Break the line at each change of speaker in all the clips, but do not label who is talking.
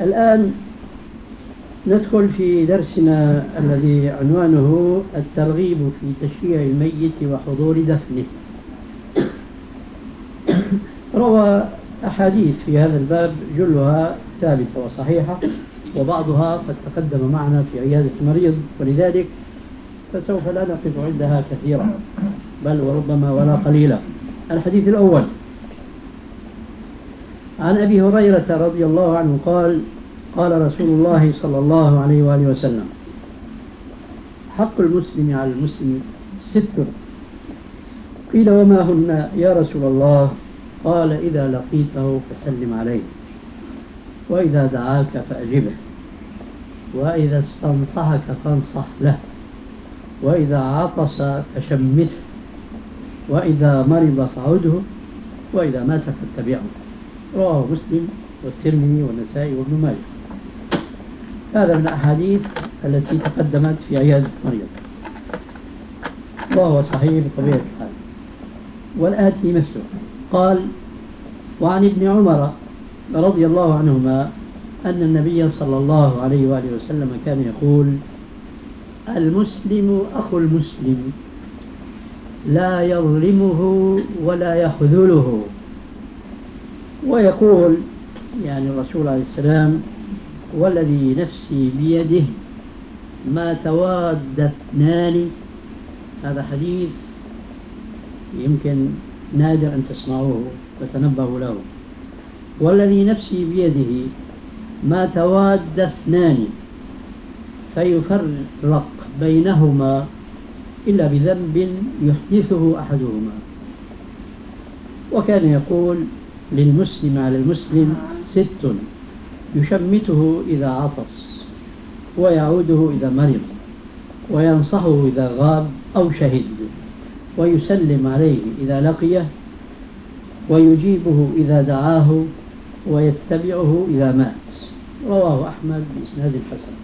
الآن ندخل في درسنا الذي عنوانه الترغيب في تشييع الميت وحضور دفنه. روى أحاديث في هذا الباب جلها ثابتة وصحيحة، وبعضها قد تقدم معنا في عيادة المريض، ولذلك فسوف لا نقف عندها كثيرا بل وربما ولا قليلا. الحديث الأول عن أبي هريرة رضي الله عنه قال: قال رسول الله صلى الله عليه وآله وسلم: حق المسلم على المسلم 6. قيل: وما هن يا رسول الله؟ قال: إذا لقيته فسلم عليه، وإذا دعاك فأجبه، وإذا استنصحك فانصح له، وإذا عطس فشمته، وإذا مرض فعده، وإذا مات فاتبعه. رواه مسلم والترمذي والنسائي وابن ماجه. هذا من الأحاديث التي تقدمت في عيادة مريض، وهو صحيح بطبيعة الحال. والآتي مثله. قال: وعن ابن عمر رضي الله عنهما أن النبي صلى الله عليه وآله وسلم كان يقول: المسلم أخو المسلم لا يظلمه ولا يخذله. ويقول يعني الرسول عليه السلام: والذي نفسي بيده ما تواد اثنان. هذا حديث يمكن نادر أن تسمعوه وتنبهوا له. والذي نفسي بيده ما تواد اثنان فيفرق بينهما إلا بذنب يحدثه أحدهما. وكان يقول: للمسلم على المسلم 6: يشمته إذا عطس، ويعوده إذا مرض، وينصحه إذا غاب أو شهد، ويسلم عليه إذا لقيه، ويجيبه إذا دعاه، ويتبعه إذا مات. رواه أحمد بإسناد حسن.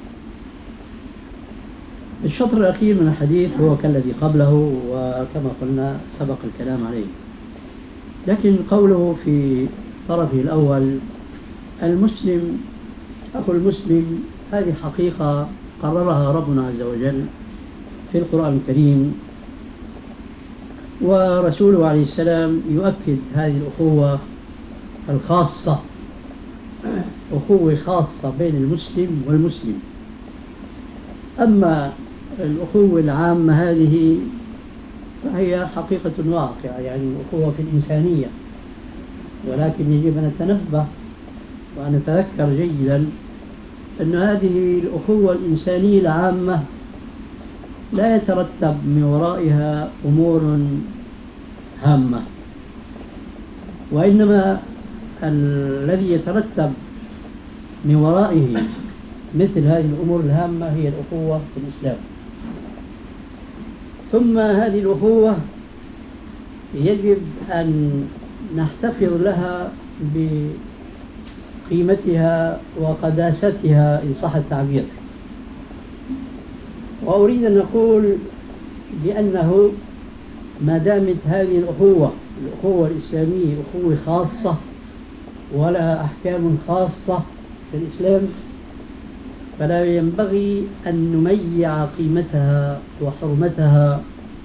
الشطر الأخير من الحديث هو كالذي قبله، وكما قلنا سبق الكلام عليه، لكن قوله في طرفه الأول المسلم أخو المسلم هذه حقيقة قررها ربنا عز وجل في القرآن الكريم، ورسوله عليه السلام يؤكد هذه الأخوة الخاصة، أخوة خاصة بين المسلم والمسلم. أما الأخوة العامة هذه فهي حقيقة واقعة، يعني الأخوة في الإنسانية، ولكن يجب أن نتنبه وأن نتذكر جيدا أن هذه الأخوة الإنسانية العامة لا يترتب من ورائها أمور هامة، وإنما الذي يترتب من ورائه مثل هذه الأمور الهامة هي الأخوة في الإسلام. ثم هذه الأخوة يجب أن نحتفظ لها بقيمتها وقداستها إن صح التعبير. وأريد أن أقول بأنه ما دامت هذه الأخوة الإسلامية أخوة خاصة ولها أحكام خاصة في الإسلام، فلا ينبغي أن نميع قيمتها وحرمتها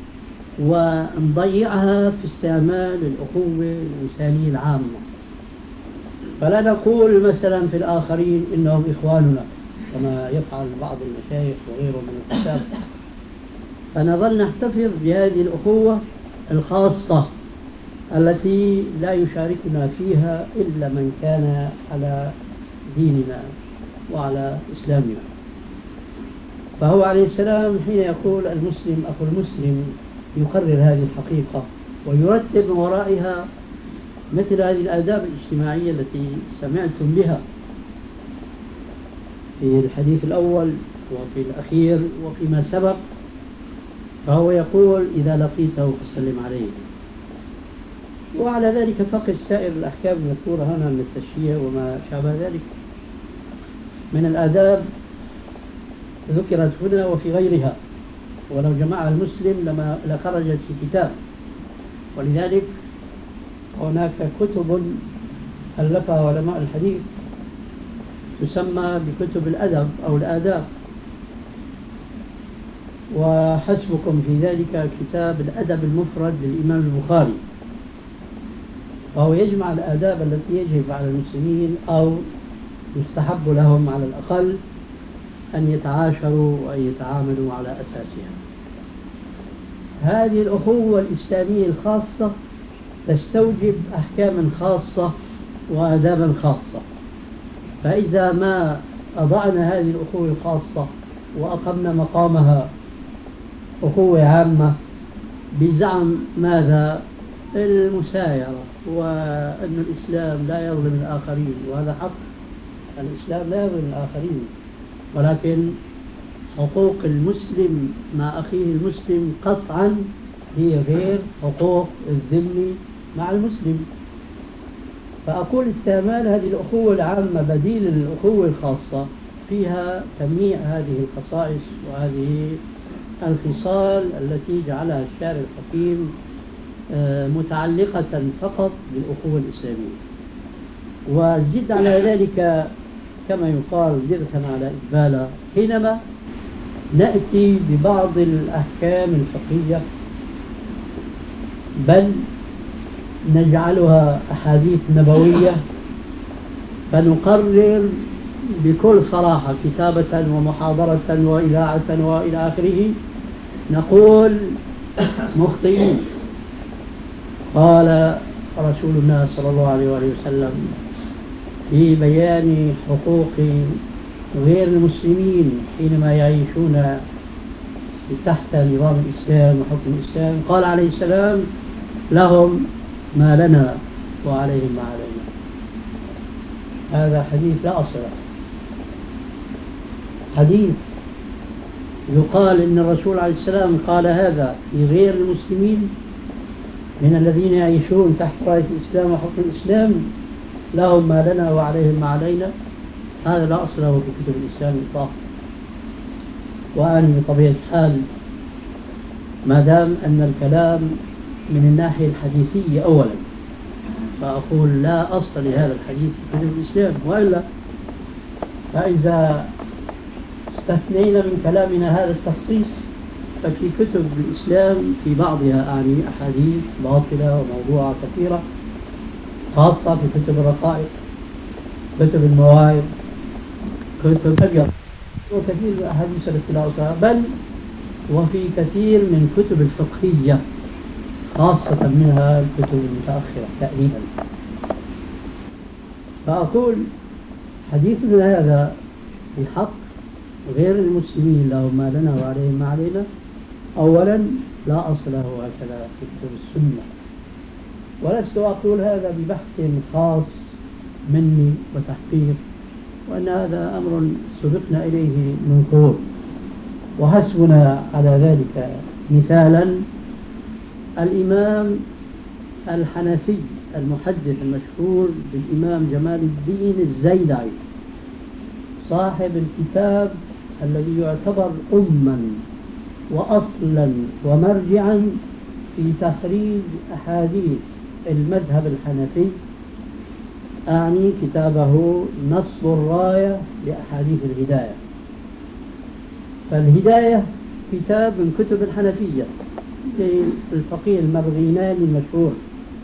ونضيعها في استعمال الأخوة الإنسانية العامة. فلا نقول مثلا في الآخرين إنهم إخواننا كما يفعل بعض المشايخ وغيرهم من الكتاب، فنظل نحتفظ بهذه الأخوة الخاصة التي لا يشاركنا فيها إلا من كان على ديننا وعلى إسلامنا. فهو عليه السلام حين يقول المسلم أخو المسلم يقرر هذه الحقيقة ويرتب من ورائها مثل هذه الآداب الاجتماعية التي سمعتم بها في الحديث الأول وفي الأخير وفيما سبق. فهو يقول: إذا لقيته فسلم عليه. وعلى ذلك فقس سائر الأحكام المذكورة هنا من التشييع وما شابه ذلك من الآداب ذكرت هنا وفي غيرها، ولو جمعها المسلم لما لخرجت في كتاب. ولذلك هناك كتب ألفها علماء الحديث تسمى بكتب الأدب أو الآداب، وحسبكم في ذلك كتاب الأدب المفرد للإمام البخاري، وهو يجمع الآداب التي يجب على المسلمين أو يستحب لهم على الأقل أن يتعاشروا وأن يتعاملوا على أساسها. هذه الأخوة الإسلامية الخاصة تستوجب أحكاما خاصة وآدابا خاصة، فإذا ما أضعنا هذه الأخوة الخاصة وأقمنا مقامها أخوة عامة بزعم ماذا؟ المسايرة، وأن الإسلام لا يظلم الآخرين، وهذا حق، الإسلام لا يظلم الآخرين، ولكن حقوق المسلم مع أخيه المسلم قطعا هي غير حقوق الذمي مع المسلم. فأقول استعمال هذه الأخوة العامة بديل للأخوة الخاصة فيها تمييع هذه الخصائص وهذه الخصال التي جعلها الشارع الحكيم متعلقة فقط بالأخوة الإسلامية. وزد على ذلك كما يقال زرة على إقبالا، حينما نأتي ببعض الأحكام الفقهية بل نجعلها أحاديث نبوية، فنقرر بكل صراحة كتابة ومحاضرة وإذاعة وإلى آخره، نقول مخطئين. قال رسول الله صلى الله عليه وسلم في بيان حقوق غير المسلمين حينما يعيشون تحت نظام الإسلام وحكم الإسلام، قال عليه السلام: لهم ما لنا وعليهم ما علينا. هذا حديث لا أصل له، حديث يقال إن الرسول عليه السلام قال هذا في غير المسلمين من الذين يعيشون تحت راية الإسلام وحكم الإسلام، لهم ما لنا وعليهم ما علينا. هذا لا أصل له في كتب الإسلام إطلاقا. وأنا بطبيعة الحال ما دام أن الكلام من الناحية الحديثية أولا، فأقول لا أصل لهذا الحديث في كتب الإسلام، وإلا فإذا استثنينا من كلامنا هذا التخصيص ففي كتب الإسلام في بعضها أحاديث باطلة وموضوعة كثيرة، خاصة في كتب الرقائق، كتب المواعظ، كتب أبيض، وكثير من الأحاديث التي لا أصلها، بل وفي كثير من كتب الفقهية، خاصة منها الكتب المتأخرة تقريبا. فأقول حديثنا هذا في حق غير المسلمين لهم ما لنا وعليهم ما علينا، أولا لا أصل له هكذا في كتب السنة، ولست أقول هذا ببحث خاص مني وتحقيق، وأن هذا أمر سبقنا إليه من قرون. وحسبنا على ذلك مثالا الإمام الحنفي المحدث المشهور بالإمام جمال الدين الزيلعي، صاحب الكتاب الذي يعتبر أما وأصلا ومرجعا في تخريج أحاديث المذهب الحنفي، أعني كتابه نصب الراية لأحاديث الهداية. فالهداية كتاب من كتب الحنفية للفقيه المرغيناني المشهور،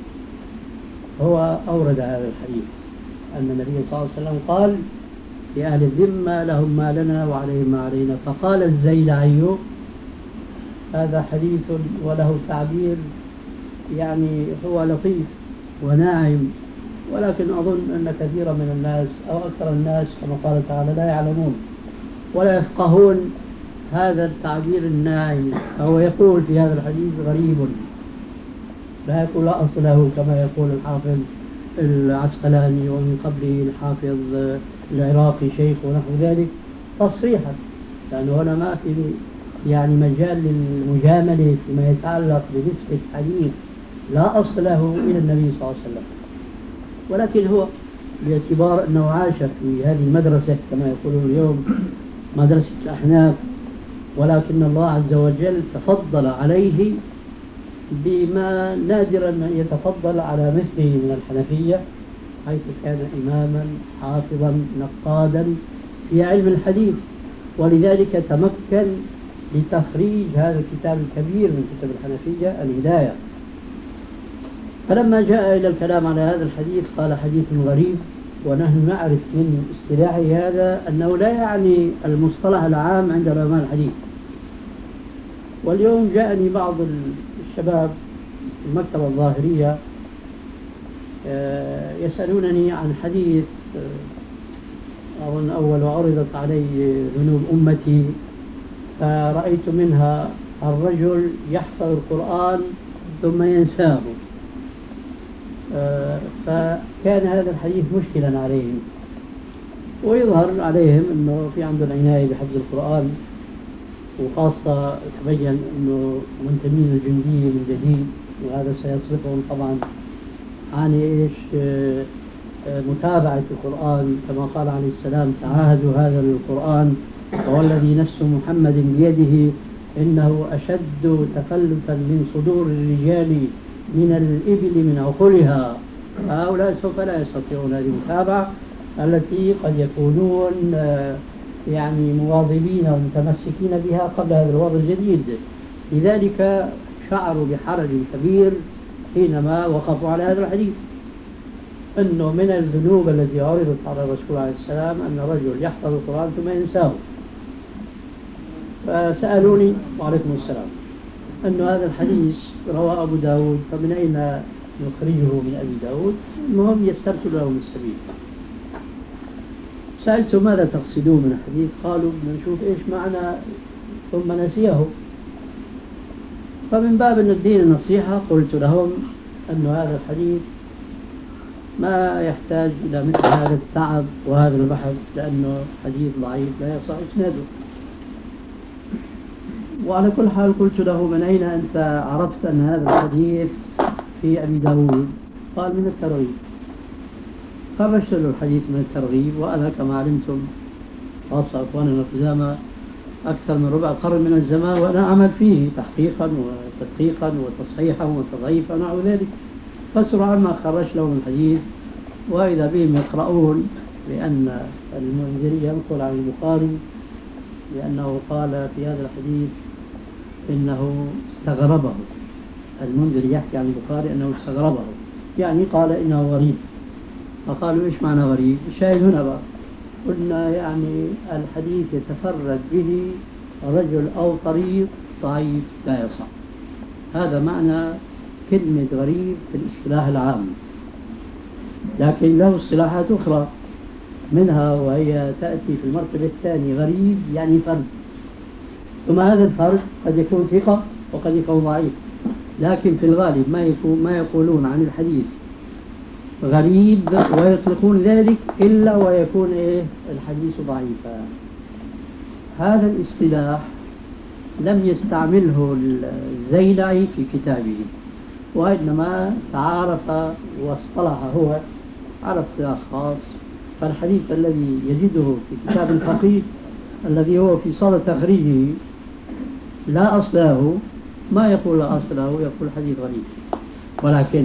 هو أورد هذا الحديث أن النبي صلى الله عليه وسلم قال: لأهل الذمة لهم ما لنا وعليهم ما علينا. فقال الزيلعي: هذا حديث وله تعبير يعني هو لطيف وناعم، ولكن أظن أن كثيرا من الناس أو أكثر الناس كما قال تعالى لا يعلمون ولا يفقهون هذا التعبير الناعم. فهو يقول في هذا الحديث غريب لا يقول لا أصل له كما يقول الحافظ العسقلاني ومن قبله الحافظ العراقي شيخ ونحو ذلك تصريحا، لأنه هنا ما في يعني مجال للمجاملة فيما يتعلق بنسبة حديث لا أصل له إلى النبي صلى الله عليه وسلم. ولكن هو باعتبار أنه عاش في هذه المدرسة كما يقولون اليوم مدرسة الأحناف، ولكن الله عز وجل تفضل عليه بما نادرا أن يتفضل على مثله من الحنفية، حيث كان إماما حافظا نقادا في علم الحديث، ولذلك تمكن لتخريج هذا الكتاب الكبير من كتب الحنفية الهداية. فلما جاء إلى الكلام على هذا الحديث قال حديث غريب، ونحن نعرف من اصطلاحه هذا أنه لا يعني المصطلح العام عند علماء الحديث. واليوم جاءني بعض الشباب في المكتبة الظاهرية يسألونني عن حديث أظن أول عرضت علي ذنوب أمتي، فرأيت منها الرجل يحفظ القرآن ثم ينساه، فكان هذا الحديث مشكلا عليهم، ويظهر عليهم أنه في عنده العناية بحفظ القرآن، وخاصة تبين أنه منتمين الجندية من جديد، وهذا سيصرفهم طبعا عن متابعة القرآن كما قال عليه السلام: تعاهدوا هذا القرآن والذي نفس محمد بيده إنه أشد تفلتا من صدور الرجال من الإبل من عقولها. هؤلاء سوف لا يستطيعون هذه المتابعة التي قد يكونون يعني مواظبين ومتمسكين بها قبل هذا الوضع الجديد. لذلك شعروا بحرج كبير حينما وقفوا على هذا الحديث، أنه من الذنوب التي عرضت على الرسول عليه السلام أن رجل يحفظ القرآن ثم ينساه. فسألوني وعليكم السلام أن هذا الحديث رواه أبو داود، فمن أين نخرجه من أبي داود؟ المهم يسرت لهم السبيل. سألت ماذا تقصدون من الحديث؟ قالوا نشوف إيش معنى ثم نسيه. فمن باب أن الدين النصيحة قلت لهم أن هذا الحديث ما يحتاج إلى مثل هذا التعب وهذا البحث، لأنه حديث ضعيف لا يصح إسناده. وعلى كل حال قلت له: من أين أنت عرفت أن هذا الحديث في أبي داود؟ قال: من الترغيب. خرجت له الحديث من الترغيب، وأنا كما علمتم خاصة أخواننا القدامى أكثر من ربع قرن من الزمان وأنا أعمل فيه تحقيقا وتدقيقا وتصحيحا وتضعيفا ونحو ذلك. فسرعان ما خرجت لهم الحديث وإذا بهم يقرؤون بأن المنذري ينقل عن البخاري لأنه قال في هذا الحديث إنه استغربه. المنذري يحكي عن البخاري أنه استغربه، يعني قال إنه غريب. فقالوا: إيش معنى غريب؟ الشاهد هنا بقى قلنا يعني الحديث يتفرد به رجل أو طريق ضعيف لا يصح. هذا معنى كلمة غريب في الاصطلاح العام، لكن له اصطلاحات أخرى منها وهي تأتي في المرتبة الثانية. غريب يعني فرد، ثم هذا الفرد قد يكون ثقة وقد يكون ضعيف، لكن في الغالب ما يقولون عن الحديث غريب ويطلقون ذلك إلا ويكون الحديث ضعيفا. هذا الاصطلاح لم يستعمله الزيلعي في كتابه، وإنما تعارف واصطلح هو على اصطلاح خاص. فالحديث الذي يجده في كتاب الفقيه الذي هو في صدد تخريجه لا أصل له، ما يقول لا أصل له، يقول حديث غريب. ولكن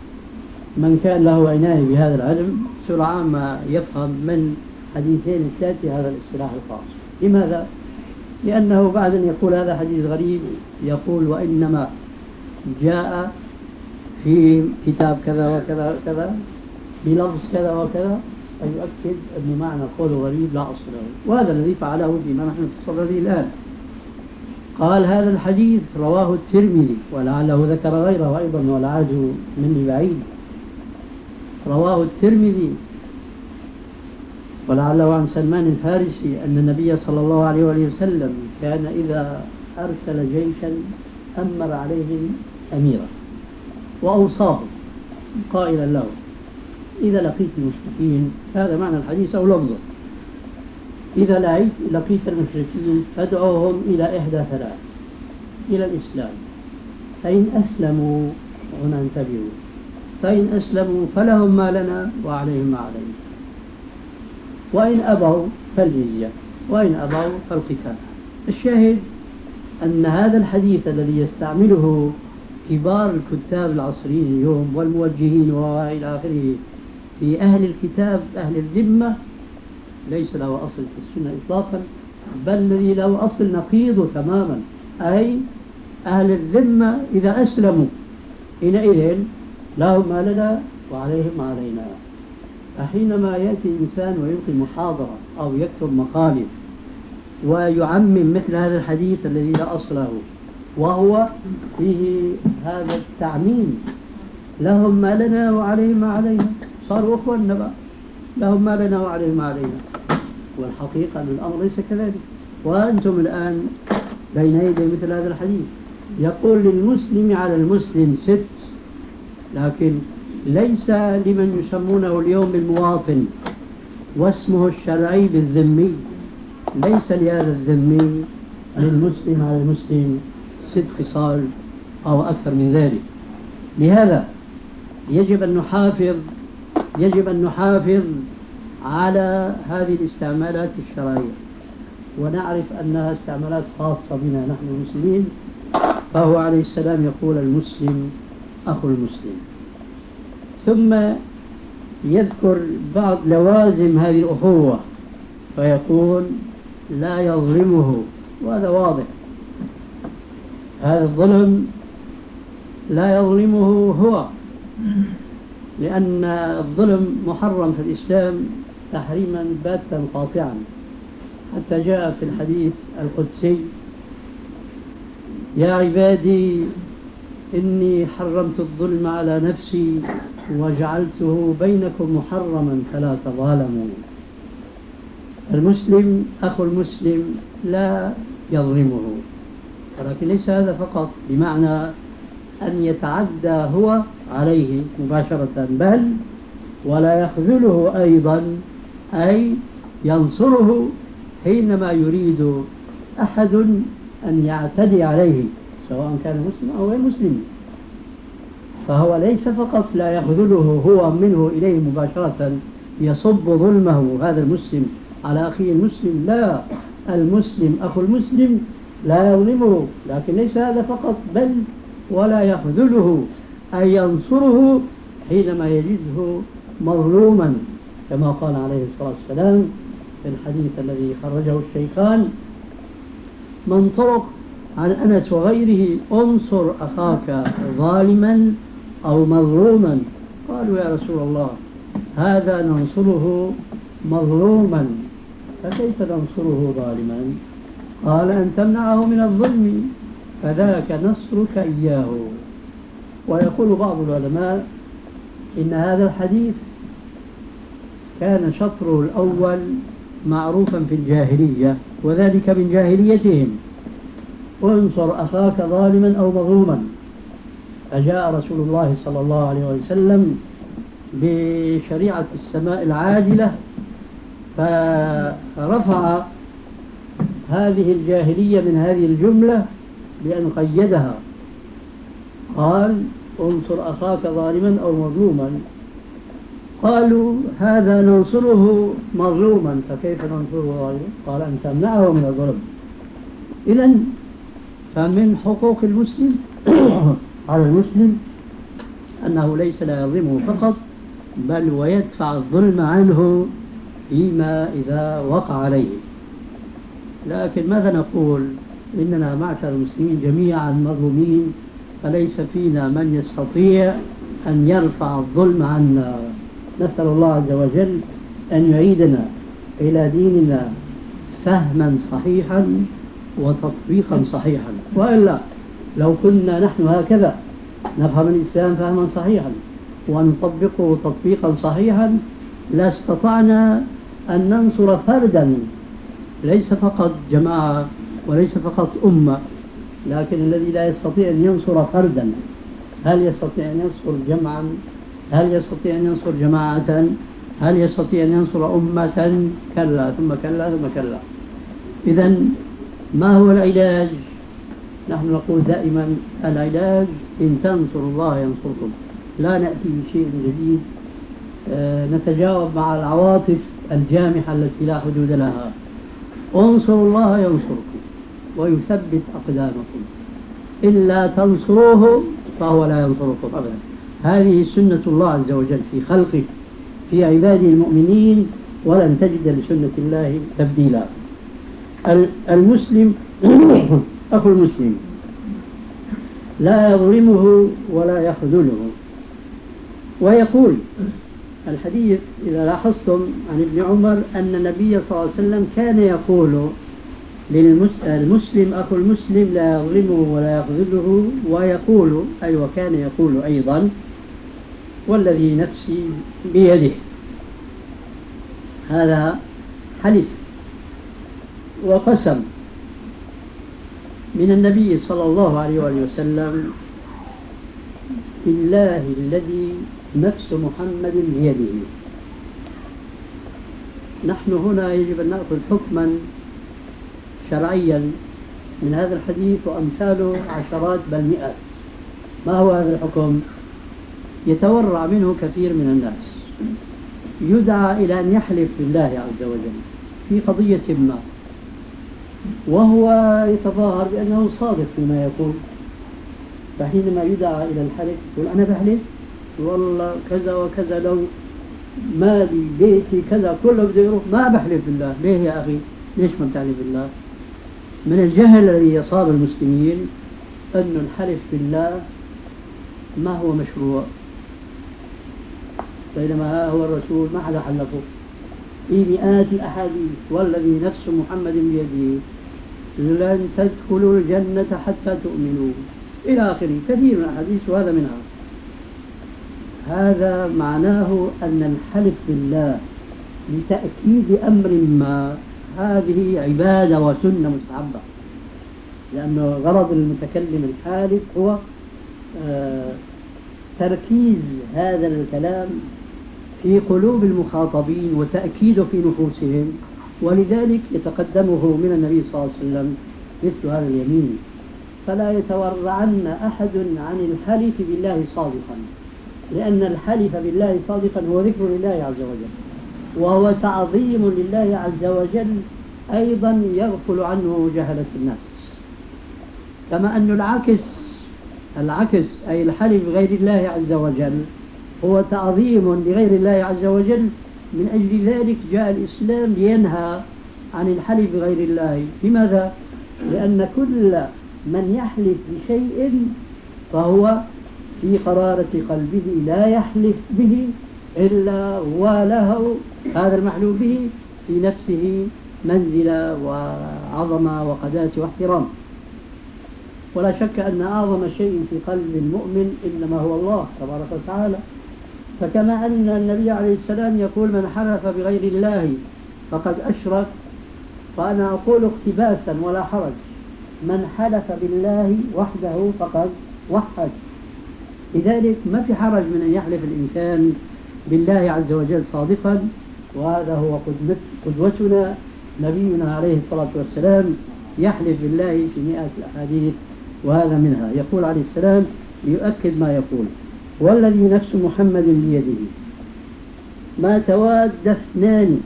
من كان له عناية بهذا العلم سرعان ما يفهم من حديثين الثلاثة هذا الاصطلاح الخاص. لماذا؟ لأنه بعد أن يقول هذا حديث غريب يقول: وإنما جاء في كتاب كذا وكذا وكذا بلفظ كذا وكذا، فيؤكد أن معنى قول غريب لا أصل له. وهذا الذي فعله فيما نحن في الصدد الآن. قال: هذا الحديث رواه الترمذي، ولعله ذكر غيره أيضا والعاد مني بعيد. رواه الترمذي ولعله عن سلمان الفارسي أن النبي صلى الله عليه وسلم كان إذا أرسل جيشا أمر عليهم أميرا وأوصاه قائلا له: إذا لقيت المشركين، هذا معنى الحديث أو لفظه، إذا لقيت المشركين فادعوهم إلى إحدى ثلاث: إلى الإسلام، فإن أسلموا، هنا انتبهوا، فإن أسلموا فلهم ما لنا وعليهم ما علينا، وإن أبوا فالجزية، وإن أبوا فالقتال. الشاهد أن هذا الحديث الذي يستعمله كبار الكتاب العصريين اليوم والموجهين وإلى آخره في أهل الكتاب أهل الذمة ليس له أصل في السنة إطلاقا، بل الذي له أصل نقيضه تماما، أي أهل الذمة إذا أسلموا حينئذ لهم ما لنا وعليهم ما علينا. فحينما يأتي إنسان ويلقي محاضرة أو يكتب مقالب ويعمم مثل هذا الحديث الذي لا أصل له وهو فيه هذا التعميم، لهم ما لنا وعليهم ما علينا، صاروا أخواننا بقى، لهم ما لنا وعليهم ما علينا. والحقيقة أن الأمر ليس كذلك. وأنتم الآن بين يدي مثل هذا الحديث يقول للمسلم على المسلم 6، لكن ليس لمن يسمونه اليوم بالمواطن واسمه الشرعي بالذمي، ليس لهذا الذمي للمسلم على المسلم 6 خصال أو أكثر من ذلك. لهذا يجب أن نحافظ على هذه الاستعمالات الشرعية، ونعرف أنها استعمالات خاصة بنا نحن المسلمين. فهو عليه السلام يقول المسلم أخو المسلم، ثم يذكر بعض لوازم هذه الأخوة فيقول لا يظلمه، وهذا واضح، هذا الظلم لا يظلمه هو، لأن الظلم محرم في الإسلام تحريما باتا قاطعا، حتى جاء في الحديث القدسي يا عبادي إني حرمت الظلم على نفسي وجعلته بينكم محرما فلا تظالموا. المسلم أخو المسلم لا يظلمه، ولكن ليس هذا فقط بمعنى أن يتعدى هو عليه مباشرة، بل ولا يخذله أيضا، أي ينصره حينما يريد أحد أن يعتدي عليه سواء كان مسلم أو غير مسلم. فهو ليس فقط لا يخذله هو منه إليه مباشرة يصب ظلمه هذا المسلم على أخيه المسلم، لا، المسلم أخو المسلم لا يظلمه، لكن ليس هذا فقط، بل ولا يخذله أي ينصره حينما يجده مظلوما، كما قال عليه الصلاة والسلام في الحديث الذي خرجه الشيخان من طرق عن أنس وغيره انصر أخاك ظالما أو مظلوما. قالوا يا رسول الله هذا ننصره مظلوما فكيف ننصره ظالما؟ قال أن تمنعه من الظلم فذاك نصرك إياه. ويقول بعض العلماء إن هذا الحديث كان شطره الأول معروفا في الجاهلية، وذلك من جاهليتهم، انصر أخاك ظالما أو مظلوما. فجاء رسول الله صلى الله عليه وسلم بشريعة السماء العاجلة فرفع هذه الجاهلية من هذه الجملة بأن قيدها، قال انصر أخاك ظالما أو مظلوما. قالوا هذا ننصره مظلوما فكيف ننصره ظالما؟ قال أن تمنعه من الظلم. إذن فمن حقوق المسلم على المسلم أنه ليس لا يظلمه فقط، بل ويدفع الظلم عنه فيما إذا وقع عليه. لكن ماذا نقول؟ إننا معشر المسلمين جميعا مظلومين، فليس فينا من يستطيع أن يرفع الظلم عنا. نسأل الله عز وجل أن يعيدنا إلى ديننا فهما صحيحا وتطبيقا صحيحا، وإلا لو كنا نحن هكذا نفهم الإسلام فهما صحيحا ونطبقه تطبيقا صحيحا لاستطعنا أن ننصر فردا، ليس فقط جماعة وليس فقط أمة، لكن الذي لا يستطيع أن ينصر فردا هل يستطيع أن ينصر جمعا؟ هل يستطيع أن ينصر جماعة؟ هل يستطيع أن ينصر أمة؟ كلا ثم كلا ثم كلا. إذن ما هو العلاج؟ نحن نقول دائما العلاج إن تنصروا الله ينصركم، لا نأتي بشيء جديد نتجاوب مع العواطف الجامحة التي لا حدود لها. انصروا الله ينصركم ويثبت أقدامكم، إلا تنصروه فهو لا ينصركم أبدا. هذه سنة الله عز وجل في خلقه، في عباده المؤمنين، ولن تجد لسنة الله تبديلا. المسلم أخو المسلم لا يظلمه ولا يخذله. ويقول الحديث إذا لاحظتم عن ابن عمر أن النبي صلى الله عليه وسلم كان يقول المسلم أخو المسلم لا يظلمه ولا يخذله، ويقول أي وكان يقول أيضا والذي نفسي بيده. هذا حلف وقسم من النبي صلى الله عليه وآله وسلم بالله الذي نفس محمد بيده. نحن هنا يجب أن نأخذ حكما شرعيا من هذا الحديث وأمثاله عشرات بل مئات. ما هو هذا الحكم؟ يتورع منه كثير من الناس، يدعى إلى أن يحلف بالله عز وجل في قضية ما، وهو يتظاهر بأنه صادق فيما يقول، فحينما يدعى إلى الحلف يقول أنا بحلف والله كذا وكذا، لو مالي بيتي كذا كله بده يروح، ما بحلف بالله. ليه يا أخي؟ ليش ما بتحلف بالله؟ من الجهل الذي يصاب المسلمين أن الحلف بالله ما هو مشروع، بينما هو الرسول ما حدا حلفه في مئات الأحاديث والذي نفس محمد بيده لن تدخلوا الجنة حتى تؤمنوا إلى آخره، كثير من الأحاديث وهذا منها. هذا معناه أن الحلف بالله لتأكيد أمر ما هذه عبادة وسنة مستحبة، لأنه غرض المتكلم الحالف هو تركيز هذا الكلام في قلوب المخاطبين وتأكيده في نفوسهم، ولذلك يتقدمه من النبي صلى الله عليه وسلم مثل هذا اليمين. فلا يتورعن أحد عن الحلف بالله صادقا، لأن الحلف بالله صادقا هو ذكر لله عز وجل، وهو تعظيم لله عز وجل أيضا يغفل عنه جهلة الناس. كما أن العكس أي الحلف بغير الله عز وجل هو تعظيم لغير الله عز وجل. من أجل ذلك جاء الإسلام لينهى عن الحلف بغير الله. لماذا؟ لأن كل من يحلف بشيء فهو في قرارة قلبه لا يحلف به إلا وله هذا المحلوف به في نفسه منزلة وعظمة وقداسة واحترام. ولا شك أن أعظم شيء في قلب المؤمن إنما هو الله تبارك وتعالى. فكما أن النبي عليه السلام يقول من حلف بغير الله فقد أشرك، فأنا أقول اقتباسا ولا حرج من حلف بالله وحده فقد وحد. لذلك ما في حرج من أن يحلف الإنسان بالله عز وجل صادقا، وهذا هو قدوتنا نبينا عليه الصلاة والسلام يحلف بالله في مئات الأحاديث وهذا منها. يقول عليه السلام ليؤكد ما يقول والذي نفس محمد بيده ما تواد اثنان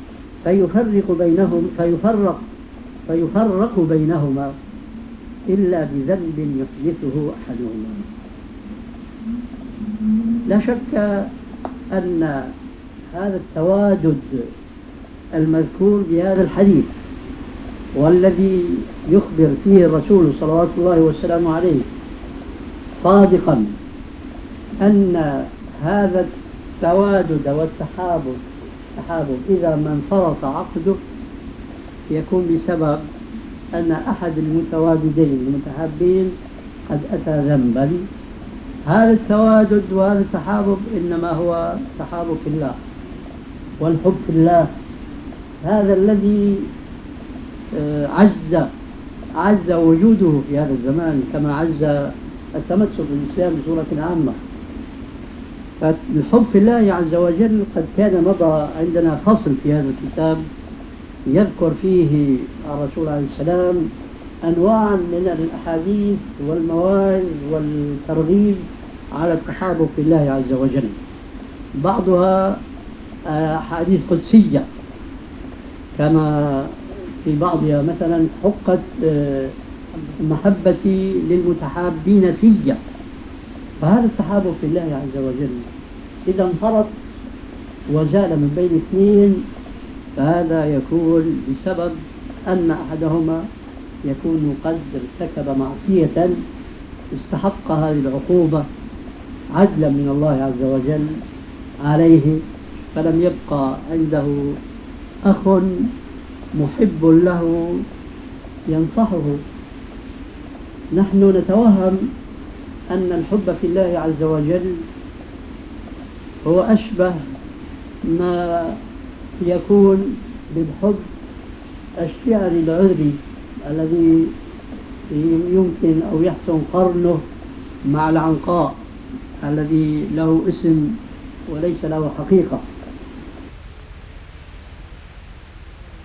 فيفرق بينهما إلا بذنب يحدثه أحدهما. لا شك أن هذا التوادد المذكور بهذا الحديث والذي يخبر فيه الرسول صلوات الله وسلامه عليه صادقا أن هذا التوادد والتحابب إذا ما انفرط عقده يكون بسبب أن أحد المتواددين المتحابين قد أتى ذنبا. هذا التوادد وهذا التحابب إنما هو تحابب في الله والحب في الله، هذا الذي عز وجوده في هذا الزمان كما عز التمسك بالإسلام بصورة عامة. فالحب في الله عز وجل قد كان مضى عندنا فصل في هذا الكتاب يذكر فيه الرسول عليه السلام أنواعا من الأحاديث والمواعظ والترغيب على التحابب في الله عز وجل. بعضها أحاديث قدسية كما في بعضها مثلا حقت محبتي للمتحابين فيا. فهذا التحابب في الله عز وجل إذا انفرط وزال من بين اثنين، فهذا يكون بسبب أن أحدهما يكون قد ارتكب معصية استحق هذه العقوبة عدلا من الله عز وجل عليه، فلم يبقى عنده أخ محب له ينصحه. نحن نتوهم أن الحب في الله عز وجل هو أشبه ما يكون بالحب الشعر العذري الذي يمكن أو يحسن قرنه مع العنقاء الذي له اسم وليس له حقيقة.